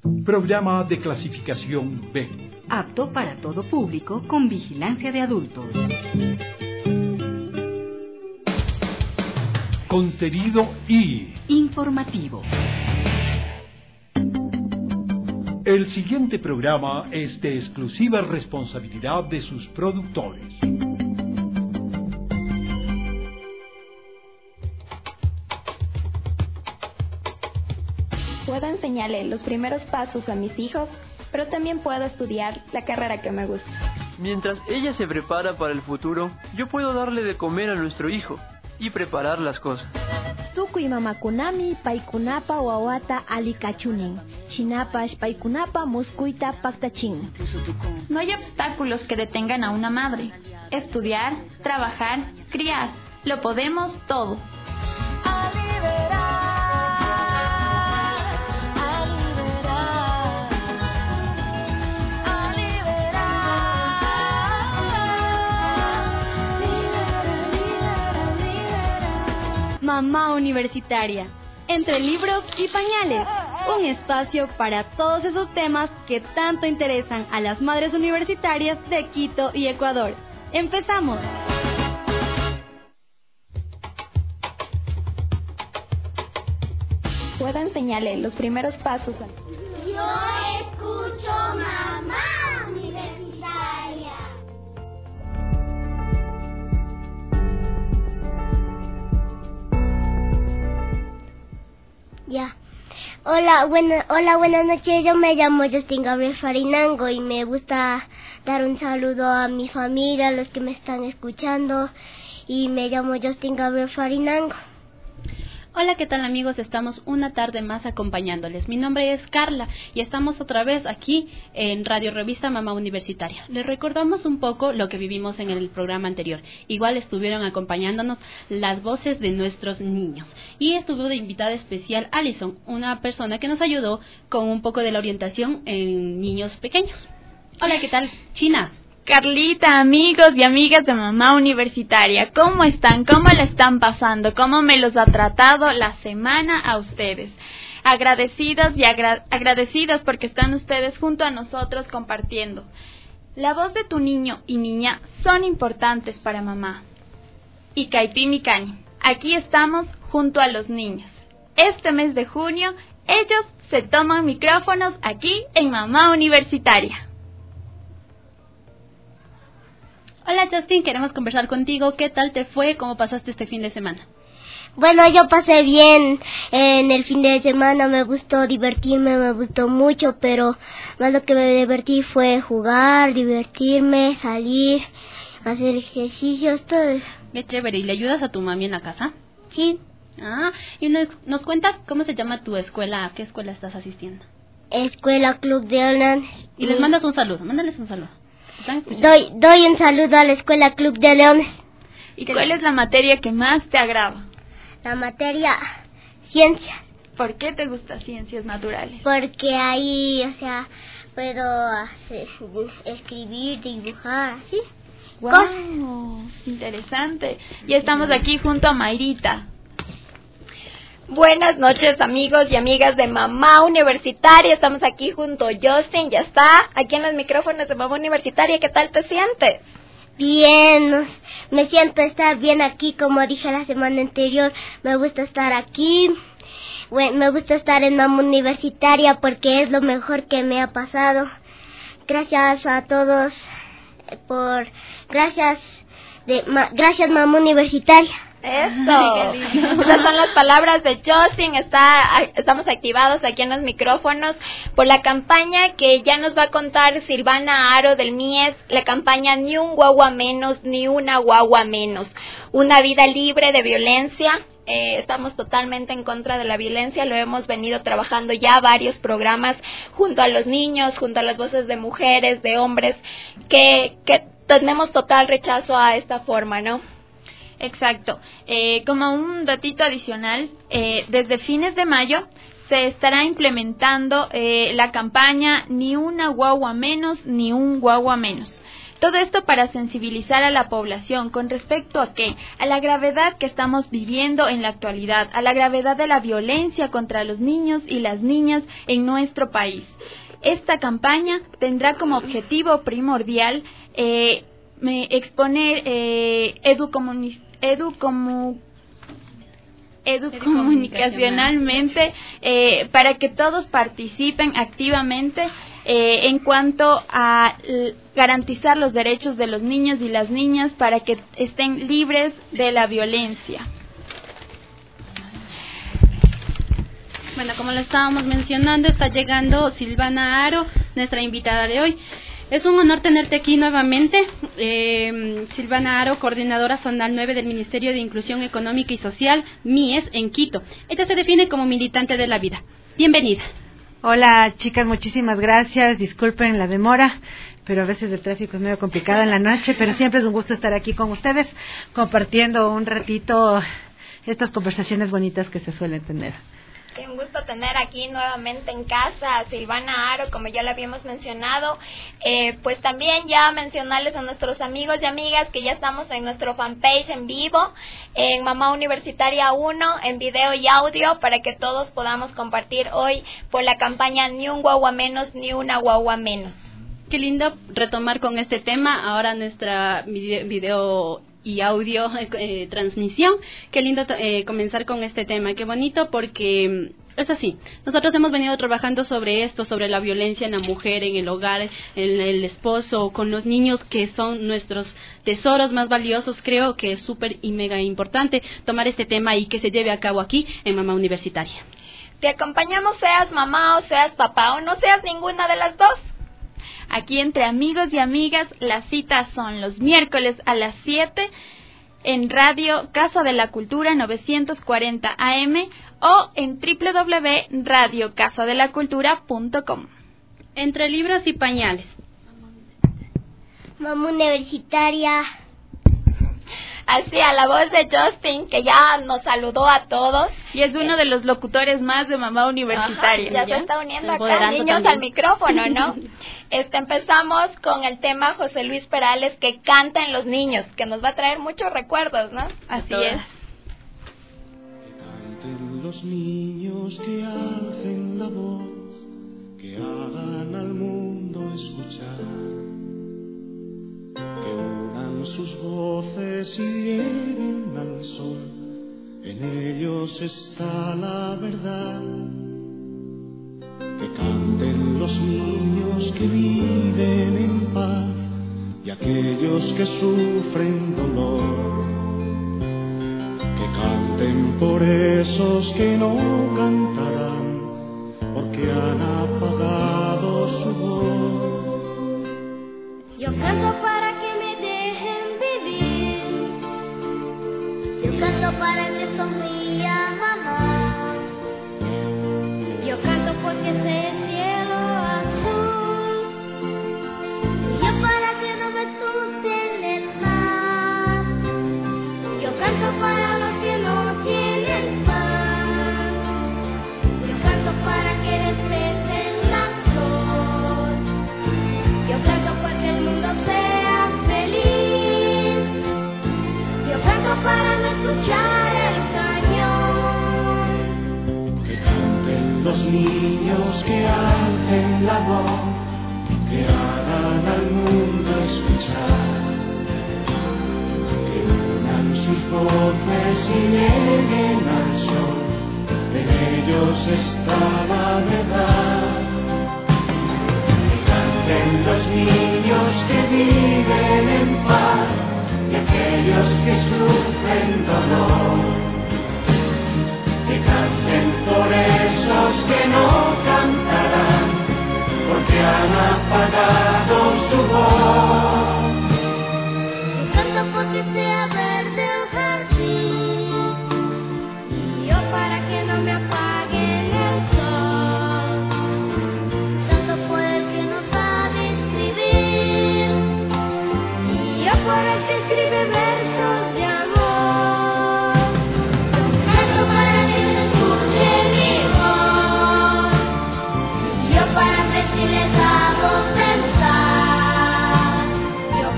Programa de clasificación B. Apto para todo público con vigilancia de adultos. Contenido I. Informativo. El siguiente programa es de exclusiva responsabilidad de sus productores. Puedo enseñarle los primeros pasos a mis hijos, pero también puedo estudiar la carrera que me gusta. Mientras ella se prepara para el futuro, yo puedo darle de comer a nuestro hijo y preparar las cosas. Tukuy mamakunami paykunapa wawata alikachunin. Chinapash paykunapa muskuita paktachin. No hay obstáculos que detengan a una madre. Estudiar, trabajar, criar. Lo podemos todo. Mamá Universitaria, entre libros y pañales, un espacio para todos esos temas que tanto interesan a las madres universitarias de Quito y Ecuador. ¡Empezamos! Puedo enseñarle los primeros pasos a... Yo escucho Mamá Universitaria. Ya. Hola, buenas noches. Yo me llamo Justin Gabriel Farinango y me gusta dar un saludo a mi familia, a los que me están escuchando. Y me llamo Justin Gabriel Farinango. Hola, ¿qué tal amigos? Estamos una tarde más acompañándoles. Mi nombre es Carla y estamos otra vez aquí en Radio Revista Mamá Universitaria. Les recordamos un poco lo que vivimos en el programa anterior. Igual estuvieron acompañándonos las voces de nuestros niños. Y estuvo de invitada especial Alison, una persona que nos ayudó con un poco de la orientación en niños pequeños. Hola, ¿qué tal? China. Carlita, amigos y amigas de Mamá Universitaria, ¿cómo están? ¿Cómo la están pasando? ¿Cómo me los ha tratado la semana a ustedes? Agradecidos y agradecidas porque están ustedes junto a nosotros compartiendo. La voz de tu niño y niña son importantes para mamá. Y Kaipimi Cani, aquí estamos junto a los niños. Este mes de junio, ellos se toman micrófonos aquí en Mamá Universitaria. Hola Justin, queremos conversar contigo. ¿Qué tal te fue? ¿Cómo pasaste este fin de semana? Bueno, yo pasé bien en el fin de semana, me gustó divertirme, me gustó mucho, pero más lo que me divertí fue jugar, divertirme, salir, hacer ejercicios, todo. Qué chévere. ¿Y le ayudas a tu mami en la casa? Sí. Ah, y nos cuentas cómo se llama tu escuela, ¿a qué escuela estás asistiendo? Escuela Club de Leones. Y les mandas un saludo, mándales un saludo. Doy un saludo a la Escuela Club de Leones. ¿Y cuál es la materia que más te agrada? La materia ciencias. ¿Por qué te gusta ciencias naturales? Porque ahí, puedo escribir, dibujar, así. ¡Wow! Interesante. Y estamos aquí junto a Mayrita. Buenas noches, amigos y amigas de Mamá Universitaria. Estamos aquí junto a Justin, ya está, aquí en los micrófonos de Mamá Universitaria. ¿Qué tal te sientes? Bien, me siento estar bien aquí, como dije la semana anterior. Me gusta estar aquí, me gusta estar en Mamá Universitaria porque es lo mejor que me ha pasado. Gracias a todos gracias Mamá Universitaria. Eso, esas son las palabras de Justin. Estamos activados aquí en los micrófonos por la campaña que ya nos va a contar Silvana Aro del MIES, la campaña Ni un guagua menos, ni una guagua menos, una vida libre de violencia. Estamos totalmente en contra de la violencia, lo hemos venido trabajando ya varios programas junto a los niños, junto a las voces de mujeres, de hombres, que tenemos total rechazo a esta forma, ¿no? Exacto. Como un datito adicional, desde fines de mayo se estará implementando la campaña Ni una guagua menos, ni un guagua menos. Todo esto para sensibilizar a la población con respecto a ¿qué? A la gravedad que estamos viviendo en la actualidad, a la gravedad de la violencia contra los niños y las niñas en nuestro país. Esta campaña tendrá como objetivo primordial exponer educomunicacionalmente para que todos participen activamente en cuanto a garantizar los derechos de los niños y las niñas para que estén libres de la violencia. Bueno, como lo estábamos mencionando, está llegando Silvana Aro, nuestra invitada de hoy. Es un honor tenerte aquí nuevamente. Silvana Aro, coordinadora zonal 9 del Ministerio de Inclusión Económica y Social, MIES, en Quito. Ella se define como militante de la vida. Bienvenida. Hola, chicas, muchísimas gracias. Disculpen la demora, pero a veces el tráfico es medio complicado en la noche, pero siempre es un gusto estar aquí con ustedes, compartiendo un ratito estas conversaciones bonitas que se suelen tener. Un gusto tener aquí nuevamente en casa a Silvana Aro, como ya lo habíamos mencionado. Pues también ya mencionarles a nuestros amigos y amigas que ya estamos en nuestro fanpage en vivo, en Mamá Universitaria 1, en video y audio, para que todos podamos compartir hoy por la campaña Ni un guagua menos, ni una guagua menos. Qué lindo retomar con este tema ahora nuestra video y audio transmisión. Qué lindo comenzar con este tema, qué bonito, porque es así. Nosotros hemos venido trabajando sobre esto, sobre la violencia en la mujer, en el hogar, en el esposo, con los niños, que son nuestros tesoros más valiosos. Creo que es súper y mega importante tomar este tema y que se lleve a cabo aquí en Mamá Universitaria. Te acompañamos, seas mamá o seas papá o no seas ninguna de las dos. Aquí entre amigos y amigas, las citas son los miércoles a las 7 en Radio Casa de la Cultura 940 AM o en www.radiocasadelacultura.com. Entre libros y pañales. Mamá Universitaria. Así, a la voz de Justin, que ya nos saludó a todos. Y es uno de los locutores más de Mamá Universitaria. Ajá, ya se está uniendo acá, niños, también al micrófono, ¿no? Empezamos con el tema José Luis Perales, que canta en los niños, que nos va a traer muchos recuerdos, ¿no? Así es. Que canten los niños, que alcen la voz, que hagan al mundo escuchar, que unan sus voces y lleguen al sol. En ellos está la verdad. Que canten los niños que viven en paz y aquellos que sufren dolor. Que canten por esos que no cantarán porque han apagado su voz. Yo canto para que me dejen vivir. Yo canto para que sonría mamá. Yo canto porque sé el cielo azul. Yo para que no me asusten el mar. Yo canto para los que no tienen pan. Yo canto para que respeten la flor. Yo canto para que el mundo sea feliz. Yo canto para no escuchar el cañón. Que canten los niños, que alcen la voz, que hagan al mundo escuchar, que unan sus voces y lleguen al sol. En ellos está la verdad. Que canten los niños que viven en paz y aquellos que sufren dolor. Que canten por esos que no cantarán porque han apagado su voz. Yo canto porque sea verde el jardín. Yo para que no me apaguen el sol. Canto por el que no sabe escribir. Yo por el que escribe versos de amor. Canto para que se escuche mi voz. Yo para ver si les hago pensar. Yo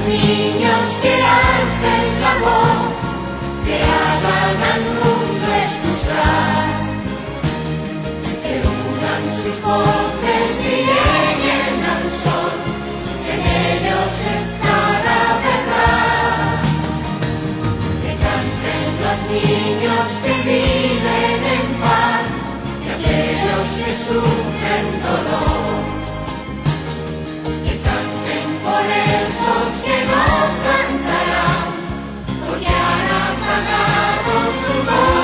niños que alcen la voz, que hagan al mundo escuchar, que unan sus voces y lleguen al sol, que en ellos está la verdad. Que canten los niños que viven en paz, y aquellos que sufren dolor. Que canten por esos que no cantarán, porque han apagado su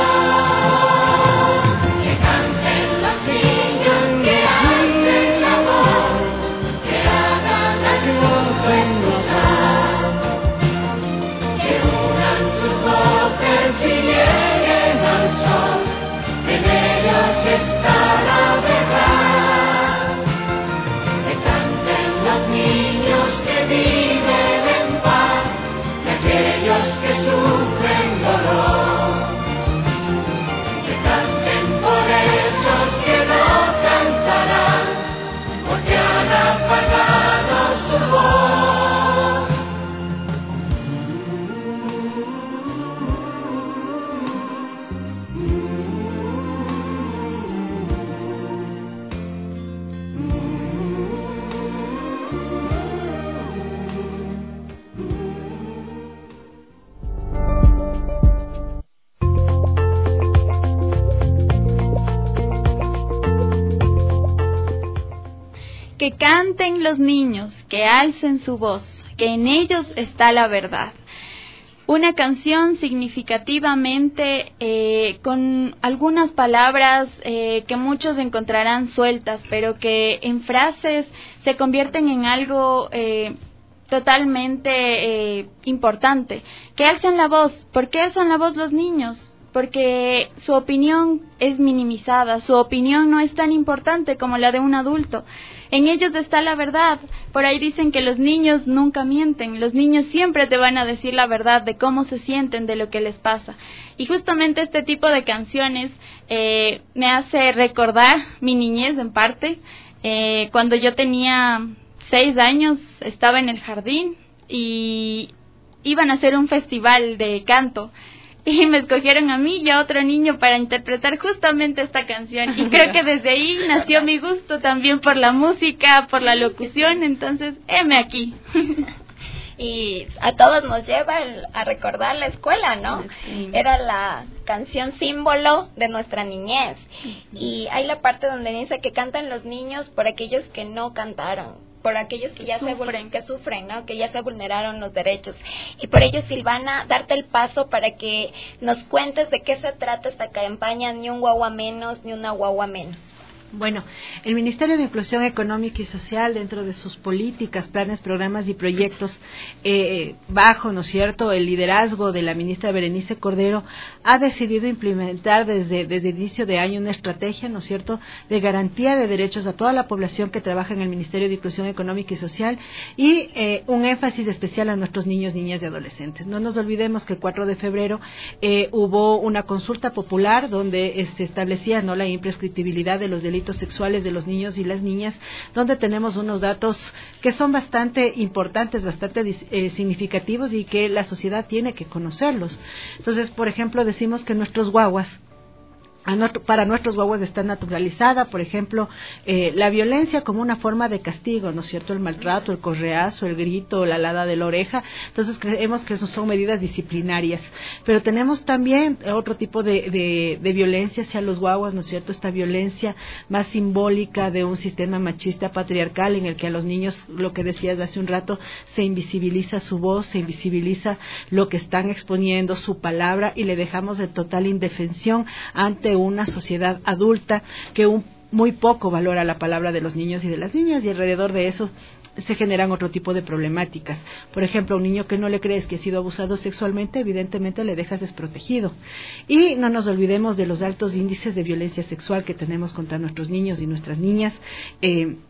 voz. Que canten los niños que alcen la voz, que hagan al mundo escuchar, que unan sus voces y lleguen al sol, que en ellos está la verdad. Que canten los niños que viven en paz, y aquellos que sufren dolor. Que canten por esos que no cantarán, porque han apagado su voz. Que canten los niños, que alcen su voz, que en ellos está la verdad. Una canción significativamente con algunas palabras que muchos encontrarán sueltas, pero que en frases se convierten en algo totalmente importante. Que alcen la voz. ¿Por qué alzan la voz los niños? Porque su opinión es minimizada, su opinión no es tan importante como la de un adulto. En ellos está la verdad. Por ahí dicen que los niños nunca mienten, los niños siempre te van a decir la verdad de cómo se sienten, de lo que les pasa. Y justamente este tipo de canciones me hace recordar mi niñez en parte. Cuando yo tenía 6 años estaba en el jardín y iban a hacer un festival de canto. Y me escogieron a mí y a otro niño para interpretar justamente esta canción. Y creo que desde ahí nació mi gusto también por la música, por la locución. Entonces, heme aquí. Y a todos nos lleva a recordar la escuela, ¿no? Sí. Era la canción símbolo de nuestra niñez. Y hay la parte donde dice que cantan los niños por aquellos que no cantaron, por aquellos que ya sufren, ¿no? Que ya se vulneraron los derechos. Y por ello, Silvana, darte el paso para que nos cuentes de qué se trata esta campaña, ni un guagua menos, ni una guagua menos. Bueno, el Ministerio de Inclusión Económica y Social, dentro de sus políticas, planes, programas y proyectos, bajo, ¿no es cierto?, el liderazgo de la ministra Berenice Cordero, ha decidido implementar desde el inicio de año una estrategia, ¿no es cierto?, de garantía de derechos a toda la población que trabaja en el Ministerio de Inclusión Económica y Social y un énfasis especial a nuestros niños, niñas y adolescentes. No nos olvidemos que el 4 de febrero hubo una consulta popular donde se establecía, ¿no?, la imprescriptibilidad de los delitos sexuales de los niños y las niñas, donde tenemos unos datos que son bastante importantes, bastante significativos y que la sociedad tiene que conocerlos. Entonces, por ejemplo, decimos que nuestros guaguas, para nuestros guaguas está naturalizada, por ejemplo, la violencia como una forma de castigo, ¿no es cierto? El maltrato, el correazo, el grito, la alada de la oreja. Entonces creemos que eso son medidas disciplinarias. Pero tenemos también otro tipo de violencia hacia los guaguas, ¿no es cierto? Esta violencia más simbólica de un sistema machista patriarcal en el que a los niños, lo que decías hace un rato, se invisibiliza su voz, se invisibiliza lo que están exponiendo, su palabra, y le dejamos en total indefensión ante una sociedad adulta que muy poco valora la palabra de los niños y de las niñas, y alrededor de eso se generan otro tipo de problemáticas. Por ejemplo, a un niño que no le crees que ha sido abusado sexualmente, evidentemente le dejas desprotegido. Y no nos olvidemos de los altos índices de violencia sexual que tenemos contra nuestros niños y nuestras niñas.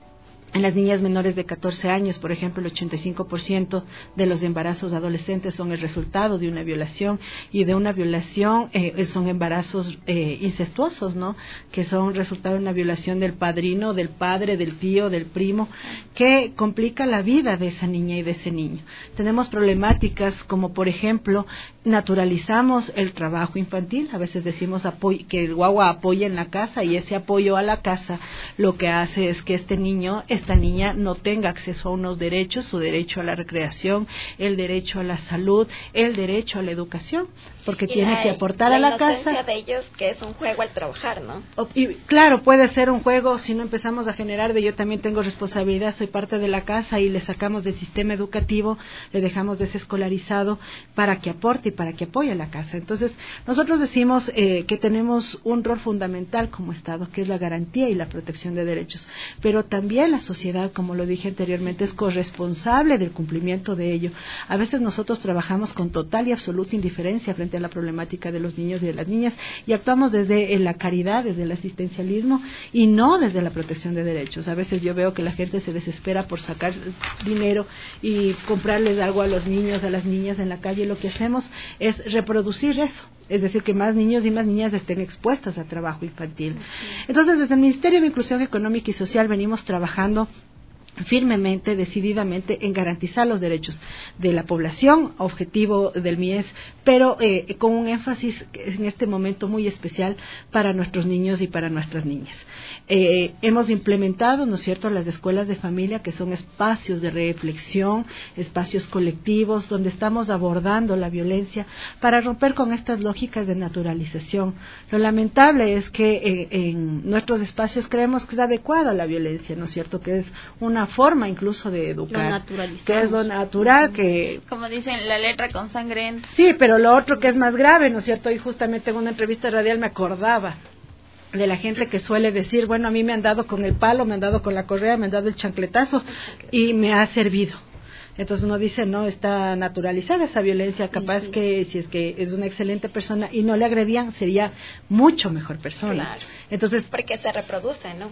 En las niñas menores de 14 años, por ejemplo, el 85% de los embarazos adolescentes son el resultado de una violación, y de una violación son embarazos incestuosos, ¿no? Que son resultado de una violación del padrino, del padre, del tío, del primo, que complica la vida de esa niña y de ese niño. Tenemos problemáticas como, por ejemplo, naturalizamos el trabajo infantil. A veces decimos que el guagua apoya en la casa, y ese apoyo a la casa lo que hace es que esta niña no tenga acceso a unos derechos: su derecho a la recreación, el derecho a la salud, el derecho a la educación, porque tiene que aportar a la casa. De ellos, que es un juego al trabajar, ¿no? Y claro, puede ser un juego si no empezamos a generar de yo también tengo responsabilidad, soy parte de la casa, y le sacamos del sistema educativo, le dejamos desescolarizado para que aporte y para que apoye a la casa. Entonces, nosotros decimos que tenemos un rol fundamental como Estado, que es la garantía y la protección de derechos, pero también la sociedad, como lo dije anteriormente, es corresponsable del cumplimiento de ello. A veces nosotros trabajamos con total y absoluta indiferencia frente a la problemática de los niños y de las niñas, y actuamos desde la caridad, desde el asistencialismo, y no desde la protección de derechos. A veces yo veo que la gente se desespera por sacar dinero y comprarles algo a los niños, a las niñas en la calle. Lo que hacemos es reproducir eso, es decir, que más niños y más niñas estén expuestas a trabajo infantil. Entonces, desde el Ministerio de Inclusión Económica y Social venimos trabajando firmemente, decididamente, en garantizar los derechos de la población, objetivo del MIES, pero con un énfasis en este momento muy especial para nuestros niños y para nuestras niñas. Hemos implementado, ¿no es cierto?, las escuelas de familia, que son espacios de reflexión, espacios colectivos, donde estamos abordando la violencia para romper con estas lógicas de naturalización. Lo lamentable es que en nuestros espacios creemos que es adecuada la violencia, ¿no es cierto?, que es una forma incluso de educar, que es lo natural, que como dicen, la letra con sangre entra. Sí, pero lo otro que es más grave, ¿no es cierto? Y justamente en una entrevista radial me acordaba de la gente que suele decir, bueno, a mí me han dado con el palo, me han dado con la correa, me han dado el chancletazo y me ha servido. Entonces uno dice, no, está naturalizada esa violencia, capaz que si es que es una excelente persona y no le agredían, sería mucho mejor persona. Claro. Entonces, porque se reproduce, ¿no?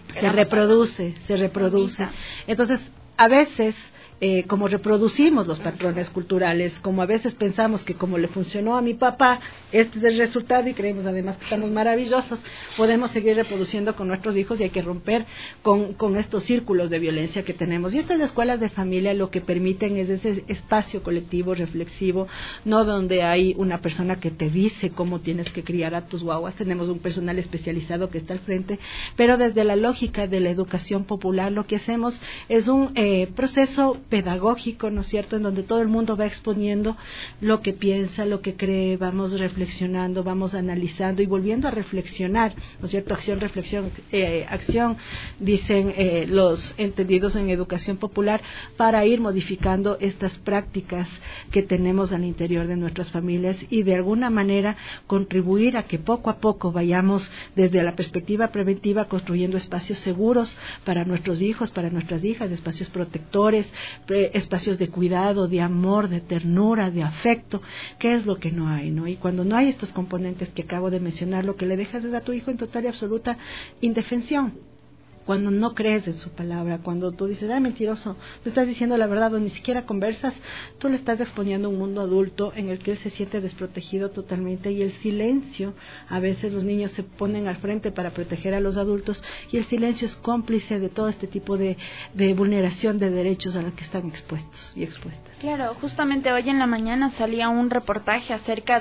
Se reproduce. Entonces, a veces, como reproducimos los patrones culturales, como a veces pensamos que como le funcionó a mi papá, este es el resultado, y creemos además que estamos maravillosos, podemos seguir reproduciendo con nuestros hijos, y hay que romper con estos círculos de violencia que tenemos. Y estas escuelas de familia lo que permiten es ese espacio colectivo, reflexivo, no donde hay una persona que te dice cómo tienes que criar a tus guaguas. Tenemos un personal especializado que está al frente, pero desde la lógica de la educación popular lo que hacemos es un proceso pedagógico, ¿no es cierto?, en donde todo el mundo va exponiendo lo que piensa, lo que cree, vamos reflexionando, vamos analizando y volviendo a reflexionar, ¿no es cierto? Acción, reflexión, acción, dicen los entendidos en educación popular, para ir modificando estas prácticas que tenemos al interior de nuestras familias, y de alguna manera contribuir a que poco a poco vayamos desde la perspectiva preventiva construyendo espacios seguros para nuestros hijos, para nuestras hijas, espacios protectores, espacios de cuidado, de amor, de ternura, de afecto, que es lo que no hay, ¿no? Y cuando no hay estos componentes que acabo de mencionar, lo que le dejas es a tu hijo en total y absoluta indefensión. Cuando no crees en su palabra, cuando tú dices, mentiroso, tú estás diciendo la verdad, o ni siquiera conversas, tú le estás exponiendo a un mundo adulto en el que él se siente desprotegido totalmente, y el silencio, a veces los niños se ponen al frente para proteger a los adultos, y el silencio es cómplice de todo este tipo de vulneración de derechos a los que están expuestos y expuestas. Claro, justamente hoy en la mañana salía un reportaje acerca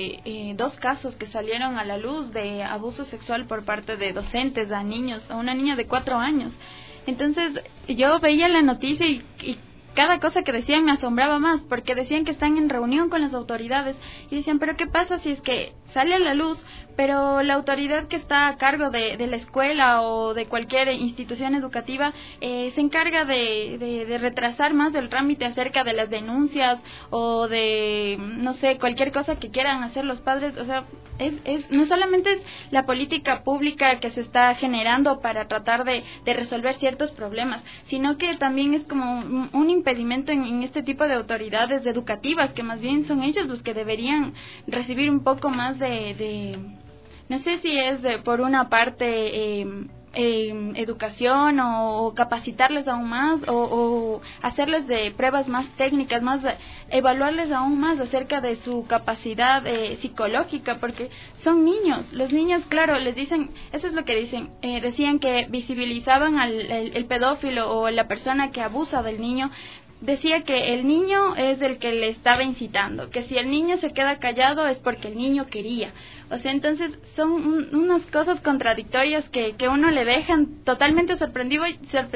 de 2 casos que salieron a la luz de abuso sexual por parte de docentes a niños, a una niña de 4 años. Entonces yo veía la noticia y cada cosa que decían me asombraba más, porque decían que están en reunión con las autoridades y decían, pero ¿qué pasa si es que sale a la luz, pero la autoridad que está a cargo de la escuela o de cualquier institución educativa se encarga de retrasar más el trámite acerca de las denuncias o de, no sé, cualquier cosa que quieran hacer los padres? O sea, no solamente es la política pública que se está generando para tratar de resolver ciertos problemas, sino que también es como un impedimento en este tipo de autoridades educativas, que más bien son ellos los que deberían recibir un poco más de no sé si es por una parte educación o capacitarles aún más o hacerles de pruebas más técnicas, más evaluarles aún más acerca de su capacidad psicológica, porque son niños. Los niños, claro, les dicen, eso es lo que dicen, decían que visibilizaban el pedófilo o la persona que abusa del niño. Decía que el niño es el que le estaba incitando, que si el niño se queda callado es porque el niño quería. O sea, entonces son unas cosas contradictorias que uno le dejan totalmente sorprendido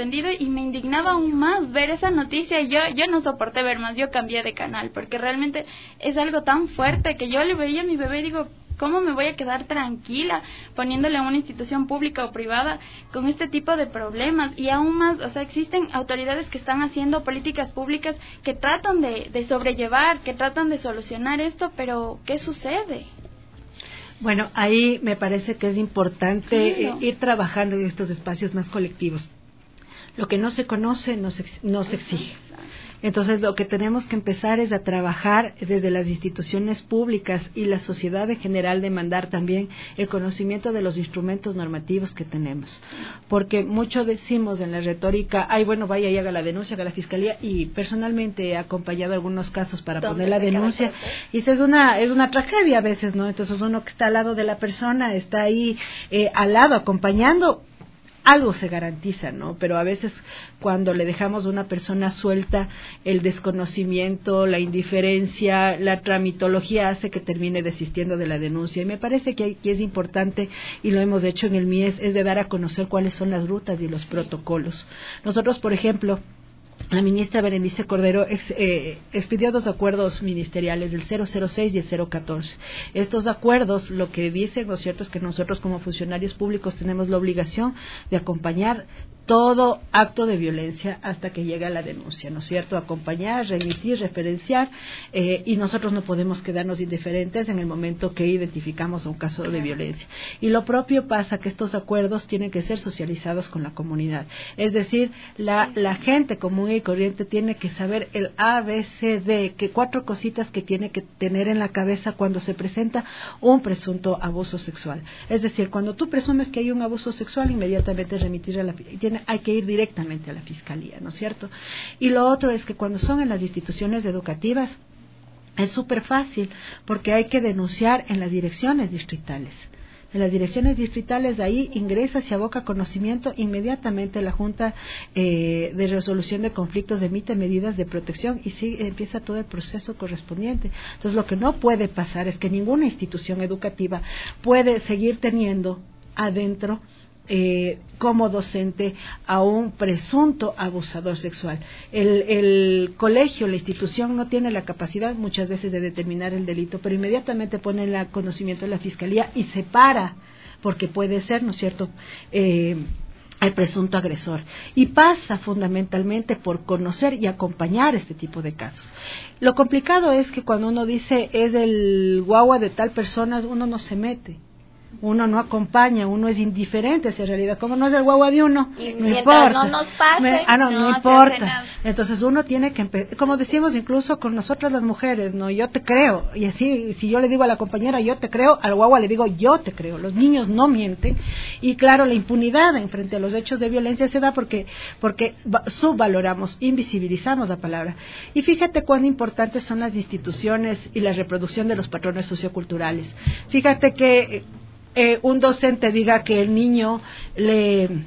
y me indignaba aún más ver esa noticia. Yo no soporté ver más, yo cambié de canal, porque realmente es algo tan fuerte que yo le veía a mi bebé y digo, ¿cómo me voy a quedar tranquila poniéndole a una institución pública o privada con este tipo de problemas? Y aún más, o sea, existen autoridades que están haciendo políticas públicas que tratan de sobrellevar, que tratan de solucionar esto, pero ¿qué sucede? Bueno, ahí me parece que es importante ir trabajando en estos espacios más colectivos. Lo que no se conoce no se exige. Entonces, lo que tenemos que empezar es a trabajar desde las instituciones públicas y la sociedad en general, demandar también el conocimiento de los instrumentos normativos que tenemos. Porque mucho decimos en la retórica, ay, bueno, vaya y haga la denuncia, haga la fiscalía, y personalmente he acompañado algunos casos para poner la denuncia, y es una tragedia a veces, ¿no? Entonces, uno que está al lado de la persona, está ahí al lado, acompañando, algo se garantiza, ¿no? Pero a veces cuando le dejamos a una persona suelta, el desconocimiento, la indiferencia, la tramitología hace que termine desistiendo de la denuncia. Y me parece que es importante, y lo hemos hecho en el MIES, es de dar a conocer cuáles son las rutas y los protocolos. Nosotros, por ejemplo, la ministra Berenice Cordero expidió 2 acuerdos ministeriales, el 006 y el 014. Estos acuerdos, lo que dicen, ¿no es cierto?, es que nosotros como funcionarios públicos tenemos la obligación de acompañar todo acto de violencia hasta que llegue a la denuncia, ¿no es cierto?, acompañar, remitir, referenciar, y nosotros no podemos quedarnos indiferentes en el momento que identificamos un caso de violencia. Y lo propio pasa que estos acuerdos tienen que ser socializados con la comunidad, es decir, la gente común y corriente tiene que saber el ABCD, que 4 cositas que tiene que tener en la cabeza cuando se presenta un presunto abuso sexual. Es decir, cuando tú presumes que hay un abuso sexual, inmediatamente remitir a hay que ir directamente a la fiscalía, ¿no es cierto? Y lo otro es que cuando son en las instituciones educativas es súper fácil, porque hay que denunciar en las direcciones distritales. En las direcciones distritales, ahí ingresa, se aboca conocimiento, inmediatamente la Junta de Resolución de Conflictos emite medidas de protección y sí, empieza todo el proceso correspondiente. Entonces, lo que no puede pasar es que ninguna institución educativa puede seguir teniendo adentro como docente a un presunto abusador sexual. El colegio, la institución no tiene la capacidad muchas veces de determinar el delito, pero inmediatamente pone el conocimiento de la fiscalía y separa, porque puede ser, ¿no es cierto?, al presunto agresor, y pasa fundamentalmente por conocer y acompañar este tipo de casos. Lo complicado es que cuando uno dice es el guagua de tal persona, uno no se mete, uno no acompaña, uno es indiferente a esa realidad, como no es el guagua de uno, y no importa, no nos pase, no importa. Entonces uno tiene que como decimos incluso con nosotras las mujeres, no, yo te creo, y así, si yo le digo a la compañera yo te creo, al guagua le digo yo te creo. Los niños no mienten, y claro, la impunidad en frente a los hechos de violencia se da porque subvaloramos, invisibilizamos la palabra. Y fíjate cuán importantes son las instituciones y la reproducción de los patrones socioculturales. Fíjate que un docente diga que el niño le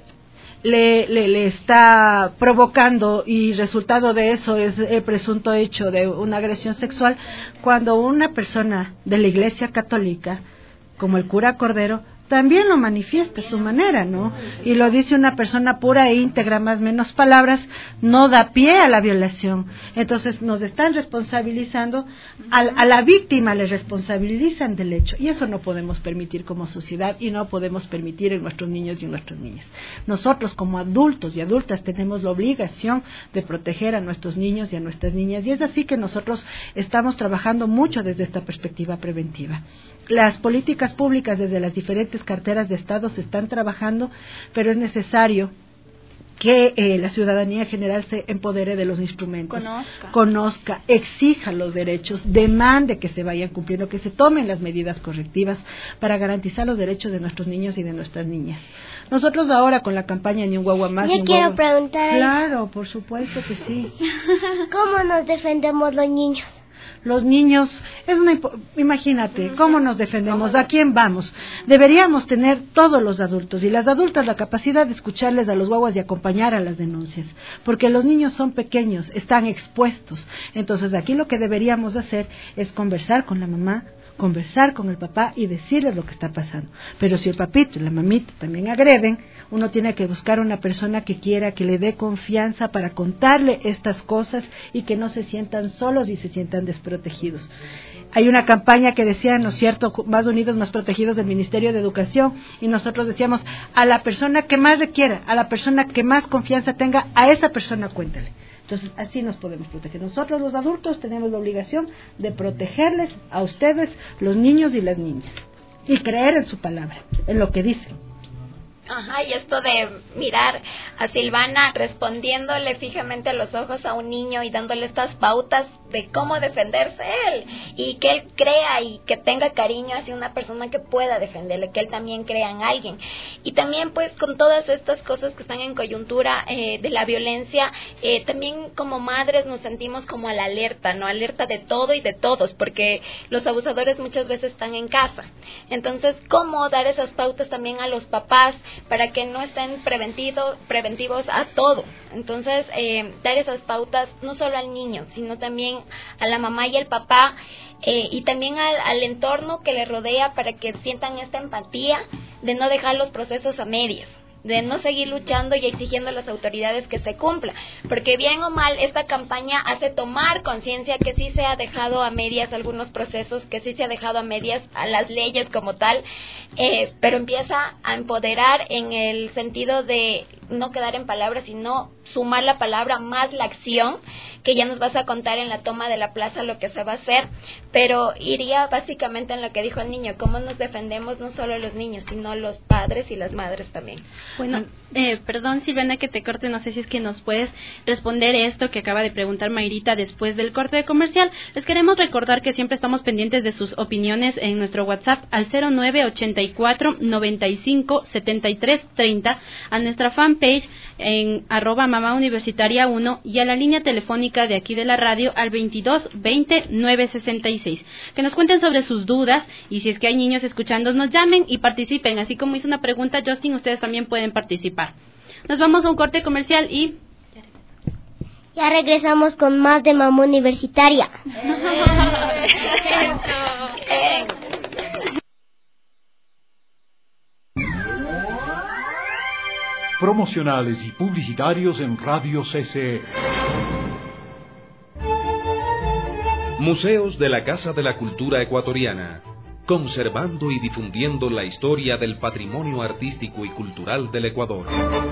está provocando, y resultado de eso es el presunto hecho de una agresión sexual, cuando una persona de la Iglesia Católica, como el cura Cordero, también lo manifiesta a su manera, ¿no? Y lo dice una persona pura e íntegra, más menos palabras, no da pie a la violación. Entonces nos están responsabilizando, a la víctima le responsabilizan del hecho, y eso no podemos permitir como sociedad, y no podemos permitir en nuestros niños y en nuestras niñas. Nosotros como adultos y adultas tenemos la obligación de proteger a nuestros niños y a nuestras niñas, y es así que nosotros estamos trabajando mucho desde esta perspectiva preventiva. Las políticas públicas desde las diferentes carteras de Estado se están trabajando, pero es necesario que la ciudadanía general se empodere de los instrumentos, conozca, exija los derechos, demande que se vayan cumpliendo, que se tomen las medidas correctivas para garantizar los derechos de nuestros niños y de nuestras niñas. Nosotros ahora con la campaña Ni un guagua más, Yo quiero preguntar. Claro, por supuesto que sí. ¿Cómo nos defendemos los niños? Los niños, imagínate, ¿cómo nos defendemos? ¿A quién vamos? Deberíamos tener todos los adultos y las adultas la capacidad de escucharles a los guaguas y acompañar a las denuncias, porque los niños son pequeños, están expuestos. Entonces aquí lo que deberíamos hacer es conversar con la mamá, conversar con el papá y decirles lo que está pasando. Pero si el papito y la mamita también agreden, uno tiene que buscar una persona que quiera, que le dé confianza para contarle estas cosas y que no se sientan solos y se sientan desprotegidos. Hay una campaña que decía, ¿no es cierto?, Más Unidos, Más Protegidos del Ministerio de Educación, y nosotros decíamos, a la persona que más requiera, a la persona que más confianza tenga, a esa persona cuéntale. Entonces, así nos podemos proteger. Nosotros los adultos tenemos la obligación de protegerles a ustedes, los niños y las niñas, y creer en su palabra, en lo que dicen. Ajá, y esto de mirar a Silvana respondiéndole fijamente a los ojos a un niño y dándole estas pautas de cómo defenderse él, y que él crea y que tenga cariño hacia una persona que pueda defenderle, que él también crea en alguien. Y también pues con todas estas cosas que están en coyuntura de la violencia, también como madres nos sentimos como a la alerta, ¿no? Alerta de todo y de todos, porque los abusadores muchas veces están en casa. Entonces, ¿cómo dar esas pautas también a los papás para que no estén preventivos a todo? Entonces, dar esas pautas no solo al niño, sino también a la mamá y al papá, y también al entorno que le rodea, para que sientan esta empatía de no dejar los procesos a medias, de no seguir luchando y exigiendo a las autoridades que se cumpla, porque bien o mal esta campaña hace tomar conciencia que sí se ha dejado a medias algunos procesos, que sí se ha dejado a medias a las leyes como tal, pero empieza a empoderar en el sentido de no quedar en palabras, sino sumar la palabra más la acción, que ya nos vas a contar en la toma de la plaza lo que se va a hacer, pero iría básicamente en lo que dijo el niño, cómo nos defendemos no solo los niños, sino los padres y las madres también. Bueno, perdón Silvana que te corte, no sé si es que nos puedes responder esto que acaba de preguntar Mayrita después del corte de comercial. Les queremos recordar que siempre estamos pendientes de sus opiniones en nuestro WhatsApp al 0984-95-7330, a nuestra fanpage en @mamauniversitaria1 y a la línea telefónica de aquí de la radio al 22 20 966. Que nos cuenten sobre sus dudas, y si es que hay niños escuchando, nos llamen y participen. Así como hizo una pregunta Justin, ustedes también pueden participar. Nos vamos a un corte comercial y ya regresamos con más de Mamá Universitaria. Promocionales y publicitarios en Radio CCE. Museos de la Casa de la Cultura Ecuatoriana, conservando y difundiendo la historia del patrimonio artístico y cultural del Ecuador.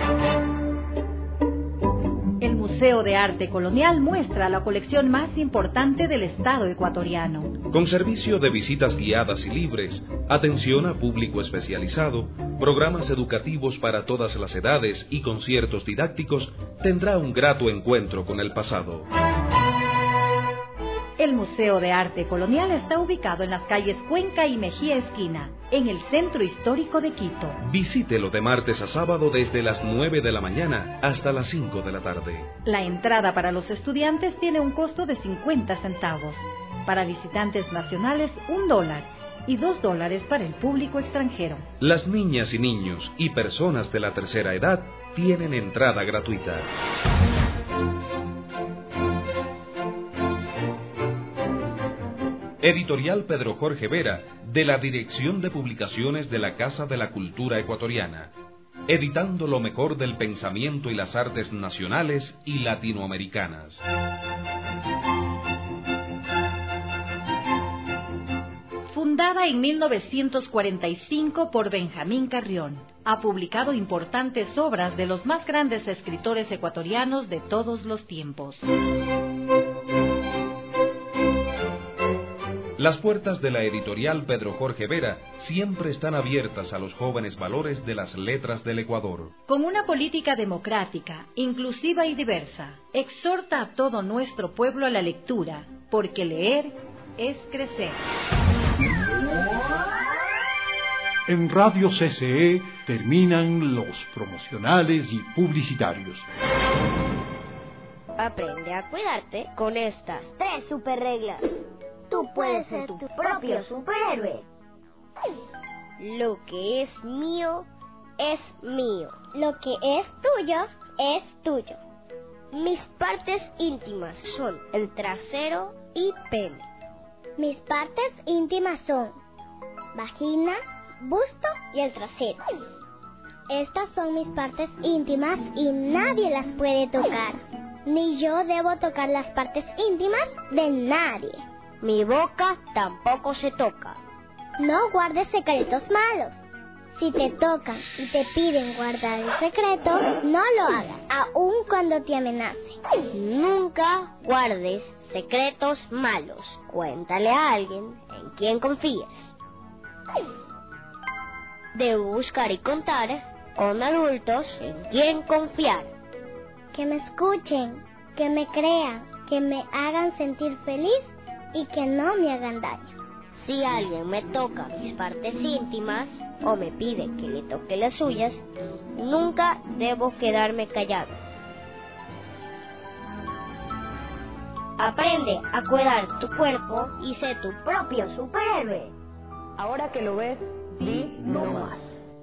El Museo de Arte Colonial muestra la colección más importante del Estado ecuatoriano. Con servicio de visitas guiadas y libres, atención a público especializado, programas educativos para todas las edades y conciertos didácticos, tendrá un grato encuentro con el pasado. El Museo de Arte Colonial está ubicado en las calles Cuenca y Mejía Esquina, en el centro histórico de Quito. Visítelo de martes a sábado desde las 9 de la mañana hasta las 5 de la tarde. La entrada para los estudiantes tiene un costo de 50 centavos. Para visitantes nacionales, $1 y $2 para el público extranjero. Las niñas y niños y personas de la tercera edad tienen entrada gratuita. Editorial Pedro Jorge Vera, de la Dirección de Publicaciones de la Casa de la Cultura Ecuatoriana, editando lo mejor del pensamiento y las artes nacionales y latinoamericanas. Fundada en 1945 por Benjamín Carrión, ha publicado importantes obras de los más grandes escritores ecuatorianos de todos los tiempos. Las puertas de la editorial Pedro Jorge Vera siempre están abiertas a los jóvenes valores de las letras del Ecuador. Con una política democrática, inclusiva y diversa, exhorta a todo nuestro pueblo a la lectura, porque leer es crecer. En Radio CCE terminan los promocionales y publicitarios. Aprende a cuidarte con estas 3 super reglas. Tú puedes ser tu propio superhéroe. Lo que es mío, es mío. Lo que es tuyo. Mis partes íntimas son el trasero y pene. Mis partes íntimas son vagina, busto y el trasero. Estas son mis partes íntimas y nadie las puede tocar. Ni yo debo tocar las partes íntimas de nadie. Mi boca tampoco se toca. No guardes secretos malos. Si te tocan y te piden guardar el secreto, no lo hagas, aun cuando te amenacen. Nunca guardes secretos malos. Cuéntale a alguien en quien confíes. Debo buscar y contar con adultos en quien confiar. Que me escuchen, que me crean, que me hagan sentir feliz y que no me hagan daño. Si alguien me toca mis partes íntimas o me pide que le toque las suyas, nunca debo quedarme callado. Aprende a cuidar tu cuerpo y sé tu propio superhéroe. Ahora que lo ves, di no más.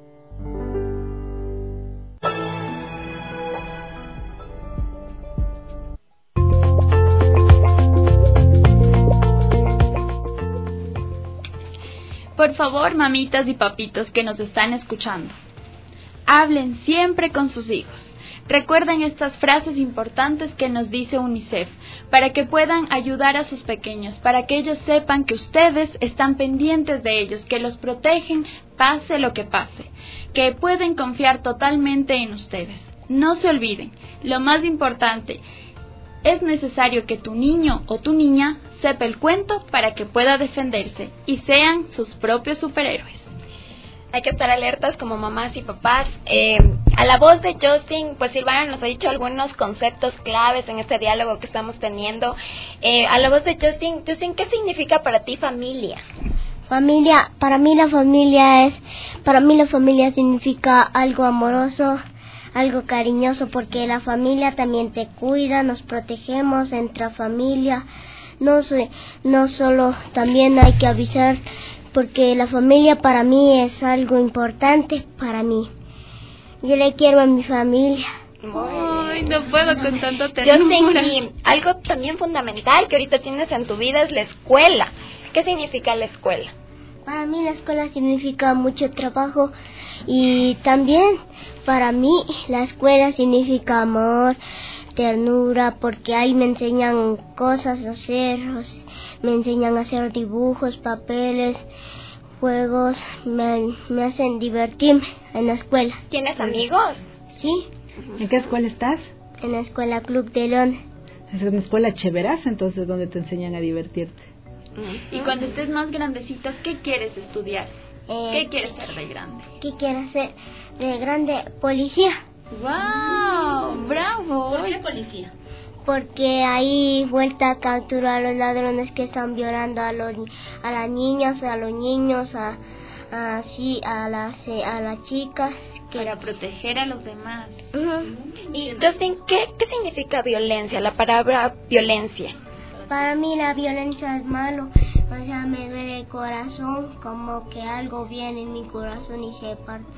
Por favor, mamitas y papitos que nos están escuchando, hablen siempre con sus hijos. Recuerden estas frases importantes que nos dice UNICEF para que puedan ayudar a sus pequeños, para que ellos sepan que ustedes están pendientes de ellos, que los protegen pase lo que pase, que pueden confiar totalmente en ustedes. No se olviden, lo más importante, es necesario que tu niño o tu niña sepa el cuento para que pueda defenderse y sean sus propios superhéroes. Hay que estar alertas como mamás y papás. A la voz de Justin, pues Silvana nos ha dicho algunos conceptos claves en este diálogo que estamos teniendo. A la voz de Justin, ¿qué significa para ti familia? Familia, para mí la familia significa algo amoroso, algo cariñoso, porque la familia también te cuida, nos protegemos entre familia. No solo, también hay que avisar, porque la familia para mí es algo importante para mí. Yo le quiero a mi familia. Ay, no puedo con tanta ternura. Y algo también fundamental que ahorita tienes en tu vida es la escuela. ¿Qué significa la escuela? Para mí la escuela significa mucho trabajo y también para mí la escuela significa amor, ternura, porque ahí me enseñan cosas a hacer, me enseñan a hacer dibujos, papeles, juegos, me hacen divertirme en la escuela. ¿Tienes amigos? Sí. ¿En qué escuela estás? En la escuela Club de León. Es una escuela chéveraza, entonces, donde te enseñan a divertirte. Y cuando estés más grandecito, ¿qué quieres estudiar? ¿Qué quieres ser de grande? ¿Qué quiero ser de grande? Policía. ¡Wow! ¡Bravo! ¿Por qué policía? Porque ahí vuelta a capturar a los ladrones que están violando a las niñas, a los niños, a las chicas. Para proteger a los demás. Y Justin, ¿qué significa violencia? La palabra violencia. Para mí la violencia es malo, o sea, me duele el corazón, como que algo viene en mi corazón y se parte.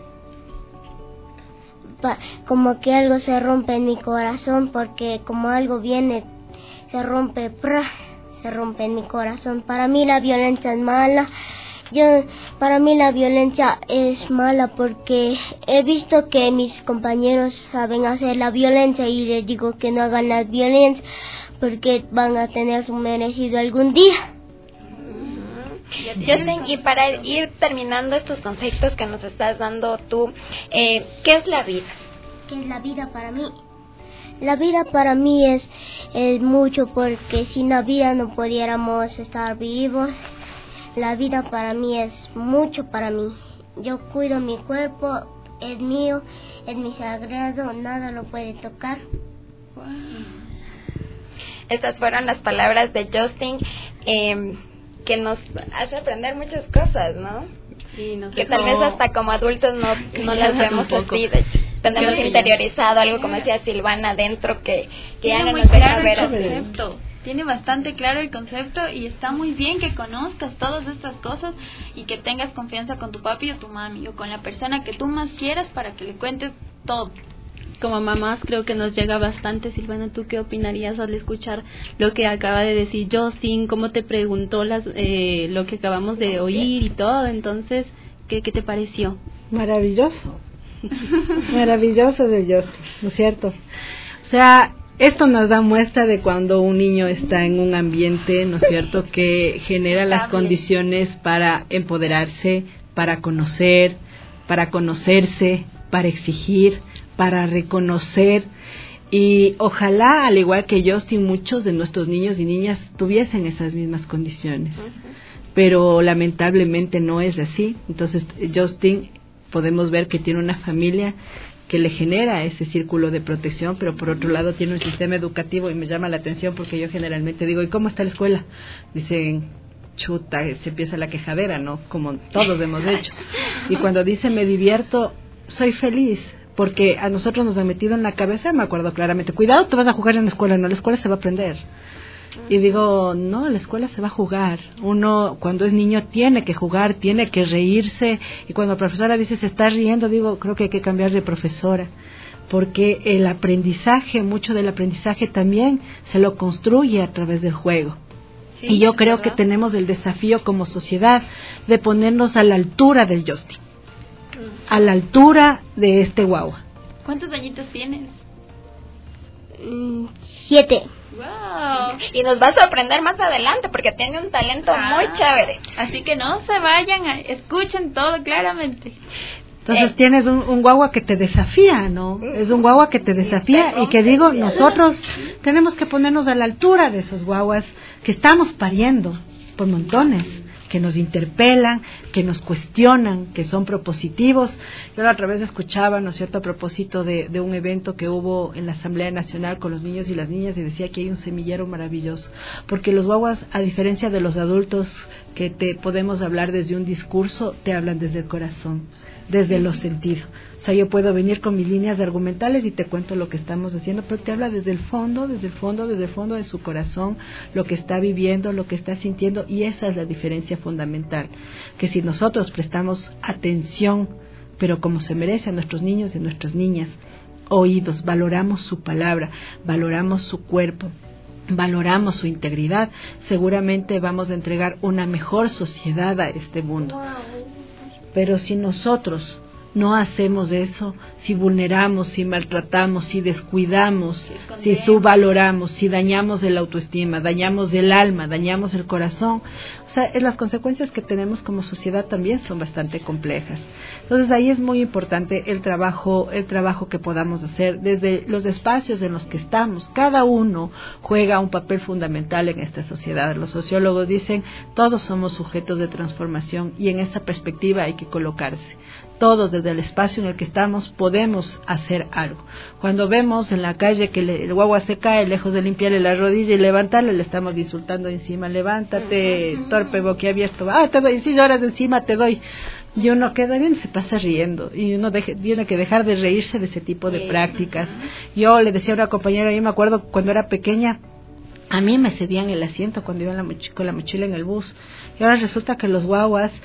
Como que algo se rompe en mi corazón, porque como algo viene, se rompe en mi corazón. Para mí la violencia es mala. Para mí la violencia es mala porque he visto que mis compañeros saben hacer la violencia y les digo que no hagan la violencia porque van a tener su merecido algún día. Justin, y para ir terminando estos conceptos que nos estás dando tú, ¿qué es la vida? ¿Qué es la vida para mí? La vida para mí es mucho, porque sin la vida no pudiéramos estar vivos. La vida para mí es mucho para mí. Yo cuido mi cuerpo, es mío, es mi sagrado, nada lo puede tocar. Wow. Estas fueron las palabras de Justin, que nos hace aprender muchas cosas, ¿no? Sí, que tal vez hasta como adultos no las vemos así, tenemos interiorizado algo, como decía Silvana, dentro que ya no nos deja ver así. Tiene bastante claro el concepto y está muy bien que conozcas todas estas cosas y que tengas confianza con tu papi o tu mami o con la persona que tú más quieras para que le cuentes todo. Como mamás creo que nos llega bastante. Silvana, ¿tú qué opinarías al escuchar lo que acaba de decir Justin? ¿Cómo te preguntó lo que acabamos de oír y todo? Entonces, ¿qué te pareció? Maravilloso. Maravilloso de Justin, ¿no es cierto? O sea, esto nos da muestra de cuando un niño está en un ambiente, ¿no es cierto?, que genera las condiciones para empoderarse, para conocer, para conocerse, para exigir, para reconocer. Y ojalá, al igual que Justin, muchos de nuestros niños y niñas tuviesen esas mismas condiciones. Pero lamentablemente no es así. Entonces, Justin, podemos ver que tiene una familia que le genera ese círculo de protección, pero por otro lado tiene un sistema educativo, y me llama la atención porque yo generalmente digo, ¿y cómo está la escuela? Dicen, chuta, se empieza la quejadera, ¿no? Como todos hemos hecho. Y cuando dice, me divierto, soy feliz, porque a nosotros nos han metido en la cabeza, me acuerdo claramente, cuidado, te vas a jugar en la escuela, no, la escuela se va a aprender. Y digo, no, la escuela se va a jugar. Uno, cuando es niño, tiene que jugar, tiene que reírse. Y cuando la profesora dice, se está riendo, digo, creo que hay que cambiar de profesora. Porque el aprendizaje, mucho del aprendizaje también se lo construye a través del juego. Sí, y yo creo que tenemos el desafío como sociedad de ponernos a la altura del Justin. A la altura de este guagua. ¿Cuántos añitos tienes? 7. Wow. Y nos va a sorprender más adelante porque tiene un talento muy chévere. Así que no se vayan, escuchen todo claramente. Entonces tienes un guagua que te desafía, ¿no? Es un guagua que te desafía y que digo, nosotros tenemos que ponernos a la altura de esos guaguas que estamos pariendo por montones, que nos interpelan, que nos cuestionan, que son propositivos. Yo la otra vez escuchaba, ¿no es cierto?, a propósito de un evento que hubo en la Asamblea Nacional con los niños y las niñas, y decía que hay un semillero maravilloso, porque los guaguas, a diferencia de los adultos que te podemos hablar desde un discurso, te hablan desde el corazón, desde los sentidos. O sea, yo puedo venir con mis líneas argumentales y te cuento lo que estamos haciendo, pero te habla desde el fondo de su corazón, lo que está viviendo, lo que está sintiendo, y esa es la diferencia fundamental, que si nosotros prestamos atención, pero como se merece a nuestros niños y nuestras niñas, oídos, valoramos su palabra, valoramos su cuerpo, valoramos su integridad, seguramente vamos a entregar una mejor sociedad a este mundo. Pero si nosotros no hacemos eso, si vulneramos, si maltratamos, si descuidamos, si subvaloramos, si dañamos el autoestima, dañamos el alma, dañamos el corazón, o sea, las consecuencias que tenemos como sociedad también son bastante complejas. Entonces ahí es muy importante el trabajo que podamos hacer desde los espacios en los que estamos. Cada uno juega un papel fundamental en esta sociedad. Los sociólogos dicen, todos somos sujetos de transformación, y en esta perspectiva hay que colocarse. Todos desde el espacio en el que estamos podemos hacer algo. Cuando vemos en la calle que el guagua se cae, lejos de limpiarle la rodilla y levantarle, le estamos insultando encima, levántate, torpe boquiabierto, te doy 6 horas encima, te doy. Y uno queda bien, se pasa riendo, y uno tiene que dejar de reírse de ese tipo de prácticas. Yo le decía a una compañera, yo me acuerdo cuando era pequeña, a mí me cedían el asiento cuando iba con la mochila en el bus, y ahora resulta que los guaguas,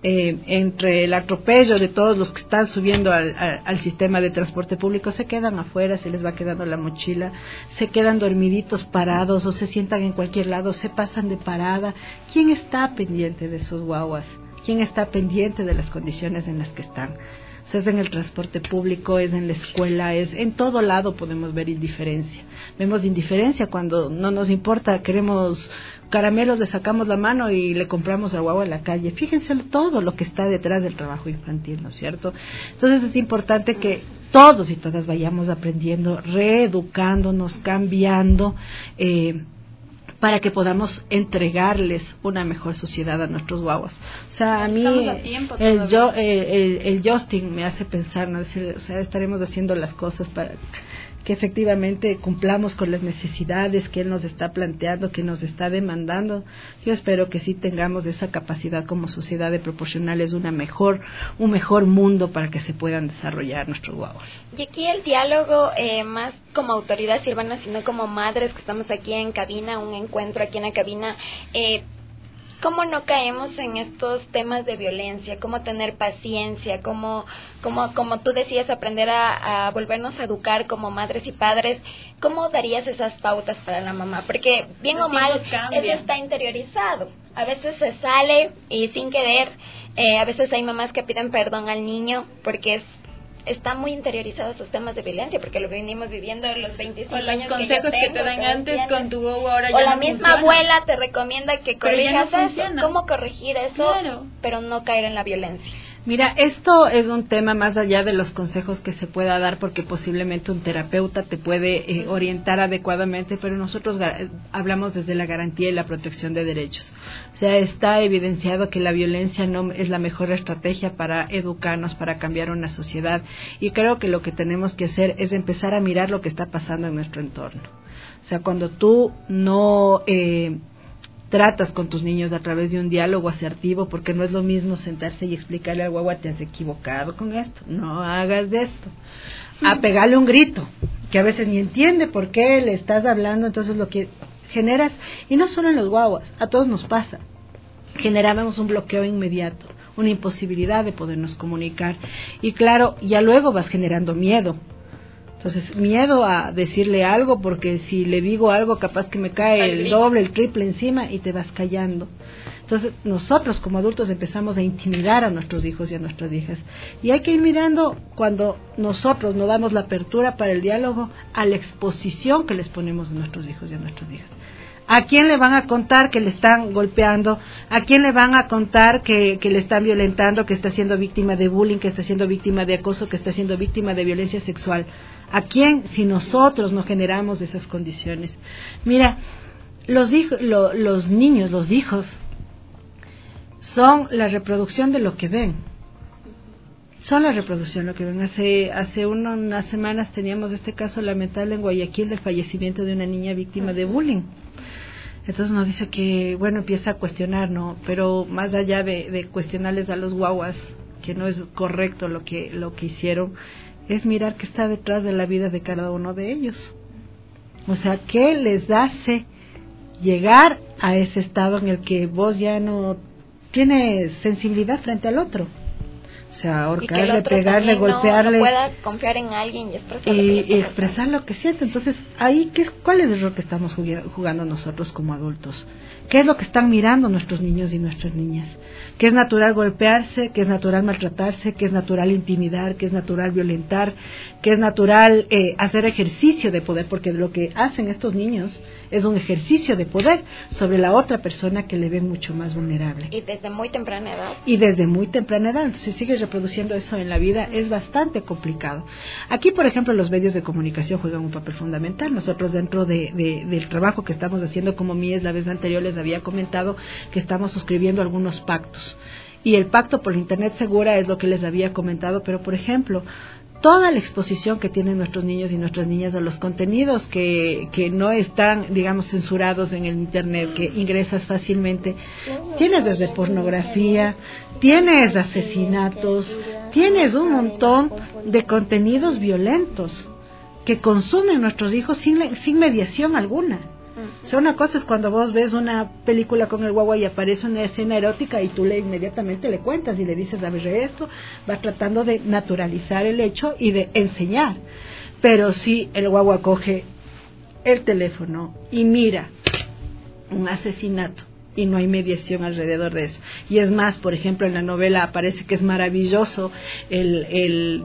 entre el atropello de todos los que están subiendo al sistema de transporte público, se quedan afuera, se les va quedando la mochila, se quedan dormiditos parados o se sientan en cualquier lado, se pasan de parada. ¿Quién está pendiente de esos guaguas? ¿Quién está pendiente de las condiciones en las que están? O sea, es en el transporte público, es en la escuela, es en todo lado podemos ver indiferencia. Vemos indiferencia cuando no nos importa, queremos caramelos, le sacamos la mano y le compramos al guagua en la calle. Fíjense todo lo que está detrás del trabajo infantil, ¿no es cierto? Entonces es importante que todos y todas vayamos aprendiendo, reeducándonos, cambiando, para que podamos entregarles una mejor sociedad a nuestros guaguas. O sea, a mí el Justin me hace pensar, ¿no? Decir, o sea, estaremos haciendo las cosas para que efectivamente cumplamos con las necesidades que él nos está planteando, que nos está demandando. Yo espero que sí tengamos esa capacidad como sociedad de proporcionarles un mejor mundo para que se puedan desarrollar nuestros guaguas. Y aquí el diálogo, más como autoridad silvana, sino como madres que estamos aquí en cabina, un encuentro aquí en la cabina, ¿cómo no caemos en estos temas de violencia? ¿Cómo tener paciencia? ¿Cómo tú decías, aprender a volvernos a educar como madres y padres? ¿Cómo darías esas pautas para la mamá? Porque bien o mal, eso está interiorizado. A veces se sale y sin querer, a veces hay mamás que piden perdón al niño porque está muy interiorizado esos temas de violencia, porque lo venimos viviendo los 25 años. O los consejos que te dan antes con tu bobo ahora ya no funciona. O la misma abuela te recomienda que corrijas eso. ¿Cómo corregir eso, pero no caer en la violencia? Mira, esto es un tema más allá de los consejos que se pueda dar, porque posiblemente un terapeuta te puede orientar adecuadamente, pero nosotros hablamos desde la garantía y la protección de derechos. O sea, está evidenciado que la violencia no es la mejor estrategia para educarnos, para cambiar una sociedad, y creo que lo que tenemos que hacer es empezar a mirar lo que está pasando en nuestro entorno. O sea, cuando tú no tratas con tus niños a través de un diálogo asertivo, porque no es lo mismo sentarse y explicarle al guagua, te has equivocado con esto, no hagas de esto, a pegarle un grito, que a veces ni entiende por qué le estás hablando. Entonces lo que generas, y no solo en los guaguas, a todos nos pasa, generamos un bloqueo inmediato, una imposibilidad de podernos comunicar, y claro, ya luego vas generando miedo. Entonces, miedo a decirle algo, porque si le digo algo, capaz que me cae el doble, el triple encima, y te vas callando. Entonces, nosotros como adultos empezamos a intimidar a nuestros hijos y a nuestras hijas. Y hay que ir mirando, cuando nosotros no damos la apertura para el diálogo, a la exposición que les ponemos a nuestros hijos y a nuestras hijas. ¿A quién le van a contar que le están golpeando? ¿A quién le van a contar que le están violentando, que está siendo víctima de bullying, que está siendo víctima de acoso, que está siendo víctima de violencia sexual? ¿A quién, si nosotros no generamos esas condiciones? Mira, los niños, los hijos, son la reproducción de lo que ven. Son la reproducción de lo que ven. Hace unas semanas teníamos este caso lamentable en Guayaquil del fallecimiento de una niña víctima de bullying. Entonces nos dice que, bueno, empieza a cuestionar, ¿no? Pero más allá de cuestionarles a los guaguas que no es correcto lo que hicieron, es mirar qué está detrás de la vida de cada uno de ellos. O sea, ¿qué les hace llegar a ese estado en el que vos ya no tienes sensibilidad frente al otro? O sea, ahorcarle, pegarle, golpearle. No pueda confiar en alguien y expresar lo que siente. Entonces, ahí, ¿cuál es el rol que estamos jugando nosotros como adultos? ¿Qué es lo que están mirando nuestros niños y nuestras niñas? Que es natural golpearse, que es natural maltratarse, que es natural intimidar, que es natural violentar, que es natural hacer ejercicio de poder, porque lo que hacen estos niños es un ejercicio de poder sobre la otra persona que le ve mucho más vulnerable. Y desde muy temprana edad. Entonces, si sigues reproduciendo eso en la vida, es bastante complicado. Aquí, por ejemplo, los medios de comunicación juegan un papel fundamental. Nosotros, dentro del trabajo que estamos haciendo como MIES, la vez anterior les había comentado que estamos suscribiendo algunos pactos. Y el pacto por Internet segura es lo que les había comentado, pero, por ejemplo, toda la exposición que tienen nuestros niños y nuestras niñas a los contenidos que no están, digamos, censurados en el Internet, que ingresas fácilmente, tienes desde pornografía, tienes asesinatos, tienes un montón de contenidos violentos que consumen nuestros hijos sin mediación alguna. O sea, una cosa es cuando vos ves una película con el guagua y aparece una escena erótica y tú inmediatamente le cuentas y le dices, a ver, esto va tratando de naturalizar el hecho y de enseñar. Pero si el guagua coge el teléfono y mira un asesinato y no hay mediación alrededor de eso, y es más, por ejemplo, en la novela aparece que es maravilloso el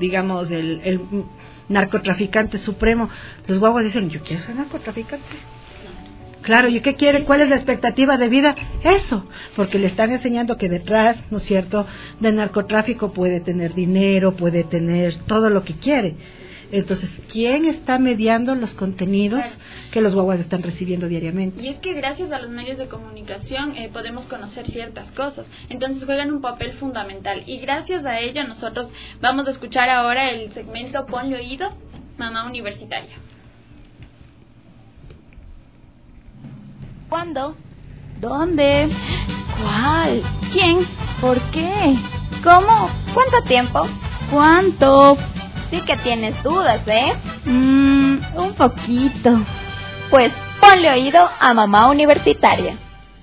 narcotraficante supremo, los guaguas dicen, yo quiero ser narcotraficante. Claro, ¿y qué quiere? ¿Cuál es la expectativa de vida? Eso, porque le están enseñando que detrás, ¿no es cierto?, del narcotráfico puede tener dinero, puede tener todo lo que quiere. Entonces, ¿quién está mediando los contenidos que los guaguas están recibiendo diariamente? Y es que gracias a los medios de comunicación podemos conocer ciertas cosas, entonces juegan un papel fundamental y gracias a ello nosotros vamos a escuchar ahora el segmento Ponle Oído, Mamá Universitaria. ¿Cuándo? ¿Dónde? ¿Cuál? ¿Quién? ¿Por qué? ¿Cómo? ¿Cuánto tiempo? ¿Cuánto? Sí que tienes dudas, ¿eh? Un poquito. Pues ponle oído a Mamá Universitaria.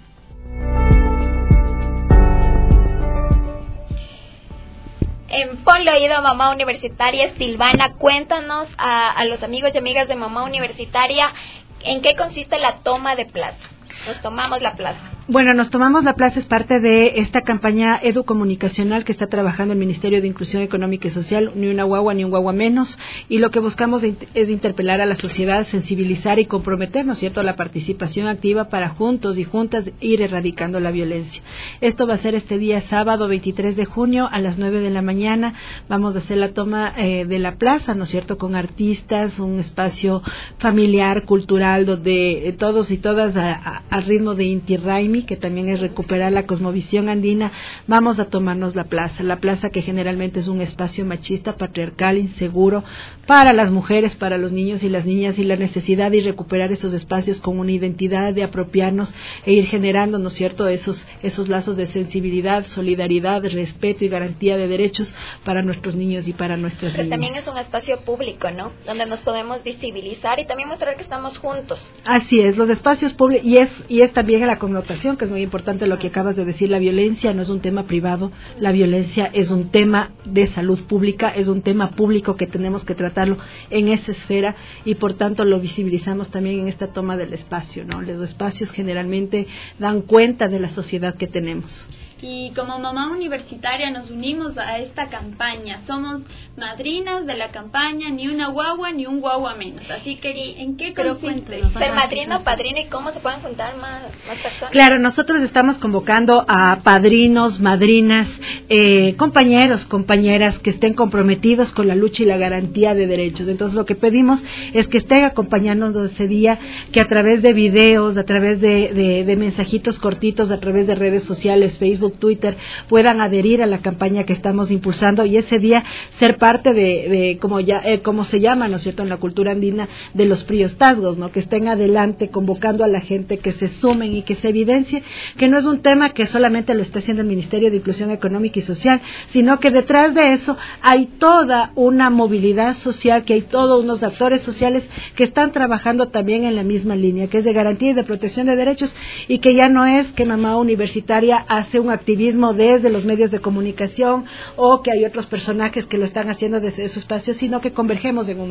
En Ponle Oído a Mamá Universitaria, Silvana, cuéntanos a los amigos y amigas de Mamá Universitaria en qué consiste la toma de plaza. Nos tomamos la plaza. Bueno, nos tomamos la plaza es parte de esta campaña educomunicacional que está trabajando el Ministerio de Inclusión Económica y Social, ni una guagua ni un guagua menos, y lo que buscamos es interpelar a la sociedad, sensibilizar y comprometernos, ¿cierto?, a la participación activa para juntos y juntas ir erradicando la violencia. Esto va a ser este día sábado 23 de junio a las 9 de la mañana. Vamos a hacer la toma de la plaza, ¿no es cierto?, con artistas, un espacio familiar, cultural, donde todos y todas al ritmo de Inti Raymi, que también es recuperar la cosmovisión andina, vamos a tomarnos la plaza que generalmente es un espacio machista, patriarcal, inseguro, para las mujeres, para los niños y las niñas, y la necesidad de recuperar esos espacios con una identidad, de apropiarnos e ir generando, ¿no es cierto?, esos lazos de sensibilidad, solidaridad, respeto y garantía de derechos para nuestros niños y para nuestras niñas. Pero también es un espacio público, ¿no?, donde nos podemos visibilizar y también mostrar que estamos juntos. Así es, los espacios públicos, y es también la connotación, que es muy importante lo que acabas de decir. La violencia no es un tema privado, la violencia es un tema de salud pública, es un tema público que tenemos que tratarlo en esa esfera, y por tanto lo visibilizamos también en esta toma del espacio, ¿no? Los espacios generalmente dan cuenta de la sociedad que tenemos. Y como Mamá Universitaria nos unimos a esta campaña, somos madrinas de la campaña Ni una guagua ni un guagua menos. Así que, ¿en qué consiste? Ser madrina o padrina, y cómo se pueden juntar más personas. Claro, nosotros estamos convocando a padrinos, madrinas, compañeros, compañeras que estén comprometidos con la lucha y la garantía de derechos. Entonces lo que pedimos es que estén acompañándonos ese día, que a través de videos, a través de mensajitos cortitos, a través de redes sociales, Facebook, Twitter, puedan adherir a la campaña que estamos impulsando, y ese día ser parte de como se llama, ¿no es cierto?, en la cultura andina, de los priostazgos, ¿no?, que estén adelante convocando a la gente, que se sumen y que se evidencie que no es un tema que solamente lo está haciendo el Ministerio de Inclusión Económica y Social, sino que detrás de eso hay toda una movilidad social, que hay todos unos actores sociales que están trabajando también en la misma línea, que es de garantía y de protección de derechos, y que ya no es que Mamá Universitaria hace un activismo desde los medios de comunicación, o que hay otros personajes que lo están haciendo desde su espacio, sino que convergemos en un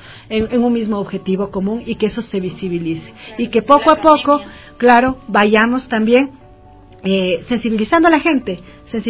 mismo objetivo común, y que eso se visibilice, y que poco a poco, claro, vayamos también sensibilizando a la gente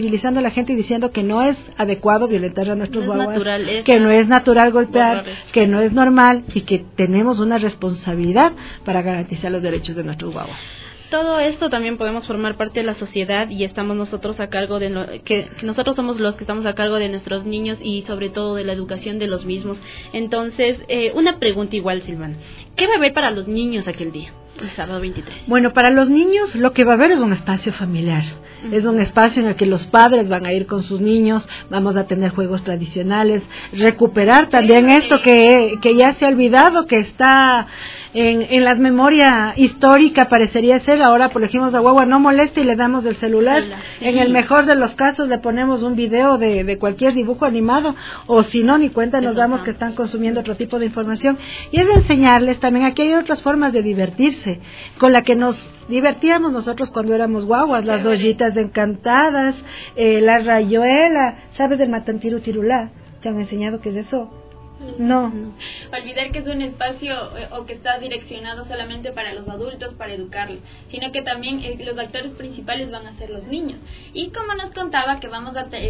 y diciendo que no es adecuado violentar a nuestros guaguas, que no es natural golpear, que no es normal, y que tenemos una responsabilidad para garantizar los derechos de nuestros guaguas. Todo esto también podemos formar parte de la sociedad, y estamos nosotros a cargo de que nosotros somos los que estamos a cargo de nuestros niños y sobre todo de la educación de los mismos. Entonces, una pregunta igual, Silvana, ¿qué va a haber para los niños aquel día, el sábado 23? Bueno, para los niños lo que va a haber es un espacio familiar, es un espacio en el que los padres van a ir con sus niños, vamos a tener juegos tradicionales, recuperar también esto que ya se ha olvidado, que está en la memoria histórica, parecería ser. Ahora, por ejemplo, a guagua no molesta y le damos el celular. Sí. En el mejor de los casos le ponemos un video de cualquier dibujo animado, o si no, ni cuenta nos damos que están consumiendo otro tipo de información. Y es de enseñarles también, aquí hay otras formas de divertirse, con la que nos divertíamos nosotros cuando éramos guaguas, las ollitas encantadas, la rayuela, ¿sabes del matantiru tirulá? ¿Te han enseñado qué es eso? No. Olvidar que es un espacio o que está direccionado solamente para los adultos, para educarlos, sino que también los actores principales van a ser los niños. Y como nos contaba que va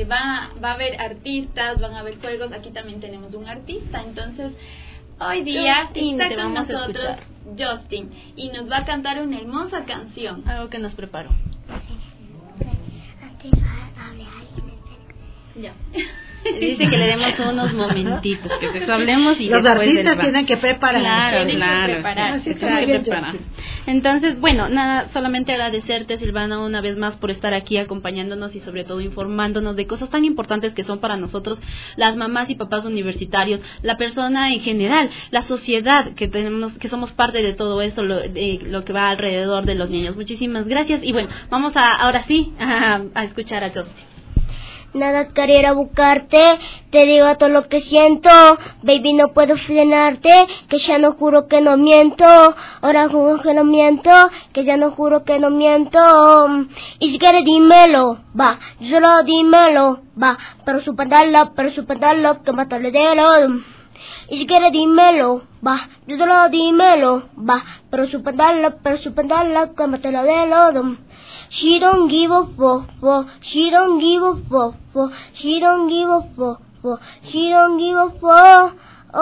a haber artistas, van a haber juegos, aquí también tenemos un artista. Entonces, hoy día Justin, está con nosotros Justin, y nos va a cantar una hermosa canción. Algo que nos preparó. Antes hablé a alguien. Ya. Dice que le demos unos momentitos, que después hablemos y los después artistas tienen que preparar. Claro. Entonces, bueno, nada, solamente agradecerte, Silvana, una vez más por estar aquí acompañándonos y sobre todo informándonos de cosas tan importantes que son para nosotros, las mamás y papás universitarios, la persona en general, la sociedad que tenemos, que somos parte de todo esto, lo que va alrededor de los niños. Muchísimas gracias y bueno, vamos ahora sí a escuchar a Justin. Nada querer a buscarte, te digo todo lo que siento, baby no puedo frenarte, que ya no juro que no miento, ahora juro que no miento, que ya no juro que no miento, y si quieres dímelo, va, solo dímelo, va, pero su pantalón, que mata el dedo. Y si quieres dímelo, va, yo solo dímelo, va, pero su pantalón, que mata el dedo. She don't give a fuck, she don't give a fuck, she don't give a fuck, she don't give a fuck,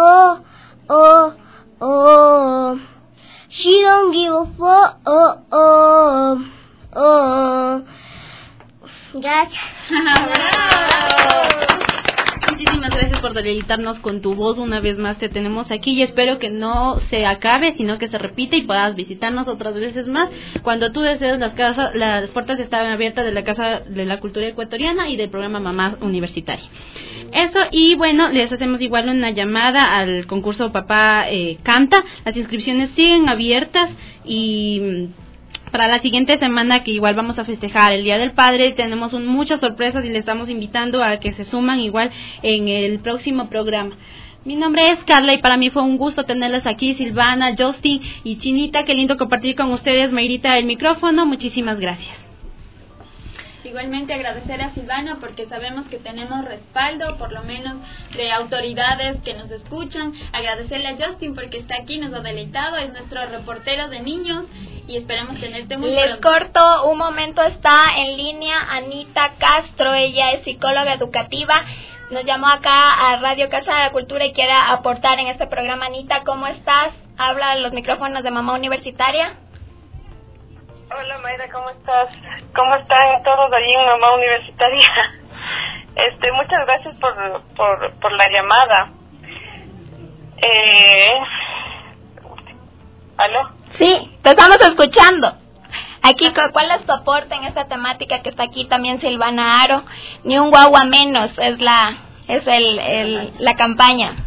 she don't give a fuck, Gracias. Muchísimas gracias por deleitarnos con tu voz. Una vez más te tenemos aquí y espero que no se acabe, sino que se repita y puedas visitarnos otras veces más. Cuando tú desees, las puertas están abiertas de la Casa de la Cultura Ecuatoriana y del programa Mamá Universitaria. Eso, y bueno, les hacemos igual una llamada al concurso Papá Canta. Las inscripciones siguen abiertas y para la siguiente semana, que igual vamos a festejar el Día del Padre, tenemos muchas sorpresas y le estamos invitando a que se suman igual en el próximo programa. Mi nombre es Carla y para mí fue un gusto tenerlas aquí, Silvana, Justin y Chinita. Qué lindo compartir con ustedes. Mayrita, el micrófono. Muchísimas gracias. Igualmente agradecer a Silvana porque sabemos que tenemos respaldo, por lo menos de autoridades que nos escuchan. Agradecerle a Justin porque está aquí, nos ha deleitado, es nuestro reportero de niños y esperamos tenerte muy pronto. Les corto un momento, está en línea Anita Castro, ella es psicóloga educativa. Nos llamó acá a Radio Casa de la Cultura y quiere aportar en este programa. Anita, ¿cómo estás? Habla a los micrófonos de Mamá Universitaria. Hola Mayra, ¿cómo estás? ¿Cómo están todos allí en Mamá Universitaria? Muchas gracias por la llamada. ¿Aló? Sí, te estamos escuchando. Aquí, ¿cuál es tu aporte en esta temática que está aquí también Silvana Aro? Ni un guagua menos es la campaña.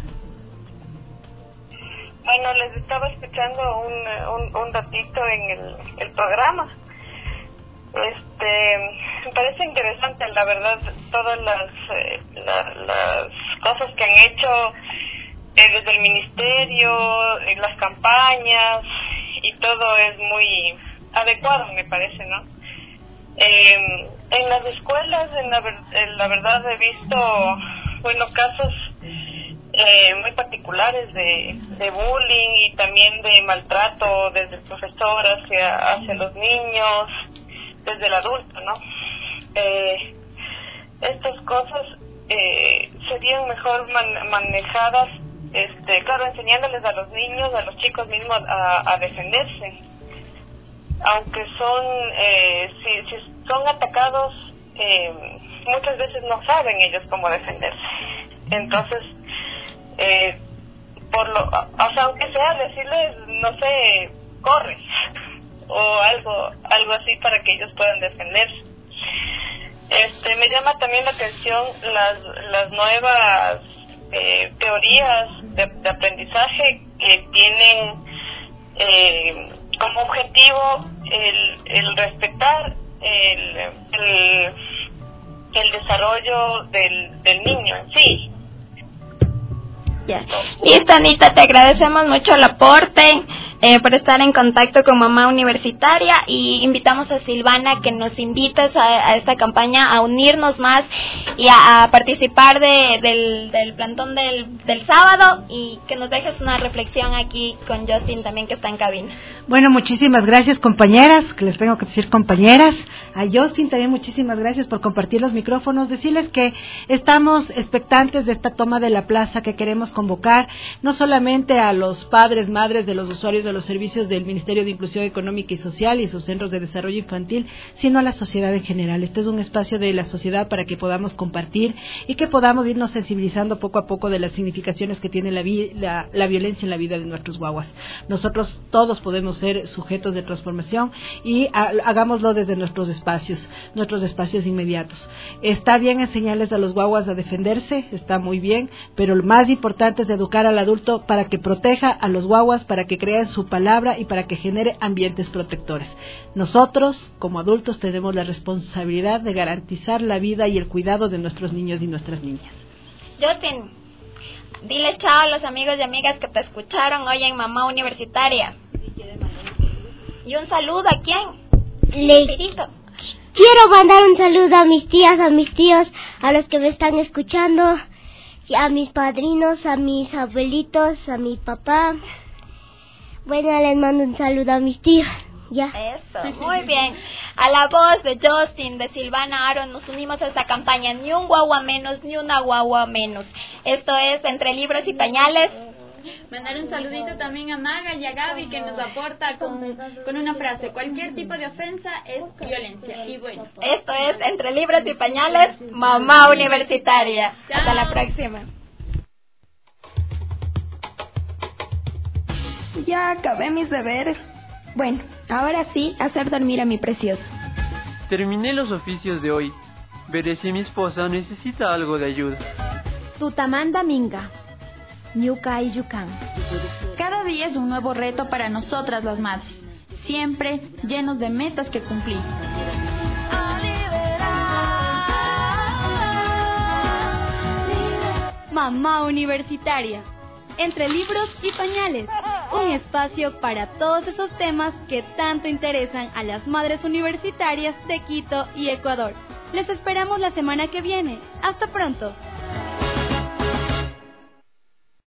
Bueno, les estaba escuchando un ratito en el programa. Me parece interesante, la verdad, todas las cosas que han hecho desde el ministerio, las campañas y todo es muy adecuado, me parece, ¿no? En las escuelas, la verdad, he visto, casos muy particulares de bullying y también de maltrato desde el profesor hacia los niños, desde el adulto, ¿no? Estas cosas serían mejor manejadas, claro, enseñándoles a los niños, a los chicos mismos a defenderse, aunque si son atacados, muchas veces no saben ellos cómo defenderse. Entonces, aunque sea decirles, no sé, corre o algo así para que ellos puedan defenderse. Me llama también la atención las nuevas teorías de aprendizaje que tienen como objetivo el respetar el desarrollo del niño en sí. Ya. Listo, Anita, te agradecemos mucho el aporte, por estar en contacto con Mamá Universitaria, y invitamos a Silvana que nos invites a esta campaña, a unirnos más y a participar del plantón del sábado, y que nos dejes una reflexión aquí con Justin también, que está en cabina. Bueno, muchísimas gracias, compañeras, que les tengo que decir compañeras. A Justin también muchísimas gracias por compartir los micrófonos. Decirles que estamos expectantes de esta toma de la plaza, que queremos convocar no solamente a los padres, madres de los usuarios de los servicios del Ministerio de Inclusión Económica y Social y sus centros de desarrollo infantil, sino a la sociedad en general. Este es un espacio de la sociedad para que podamos compartir y que podamos irnos sensibilizando poco a poco de las significaciones que tiene la violencia en la vida de nuestros guaguas. Nosotros todos podemos ser sujetos de transformación y hagámoslo desde nuestros espacios inmediatos. Está bien enseñarles a los guaguas a defenderse, está muy bien, pero lo más importante es educar al adulto para que proteja a los guaguas, para que crea en su palabra y para que genere ambientes protectores. Nosotros, como adultos, tenemos la responsabilidad de garantizar la vida y el cuidado de nuestros niños y nuestras niñas. Justin, diles chao a los amigos y amigas que te escucharon hoy en Mamá Universitaria. ¿Y un saludo a quién? Quiero mandar un saludo a mis tías, a mis tíos, a los que me están escuchando, a mis padrinos, a mis abuelitos, a mi papá. Bueno, les mando un saludo a mis tíos. Ya. Eso, muy bien. A la voz de Justin, de Silvana Aro, nos unimos a esta campaña. Ni un guagua menos, ni una guagua menos. Esto es Entre Libros y Pañales. Mandar un saludito también a Maga y a Gaby, que nos aporta con una frase: cualquier tipo de ofensa es violencia. Y bueno, esto es Entre Libros y Pañales, Mamá Universitaria. Chao. Hasta la próxima. Ya acabé mis deberes. Bueno, ahora sí, hacer dormir a mi precioso. Terminé los oficios de hoy. Veré si mi esposa necesita algo de ayuda. Tutamanda Minga, Ñuka y Yucan. Cada día es un nuevo reto para nosotras las madres, siempre llenos de metas que cumplir. Mamá Universitaria, Entre Libros y Pañales, un espacio para todos esos temas que tanto interesan a las madres universitarias de Quito y Ecuador. Les esperamos la semana que viene. Hasta pronto.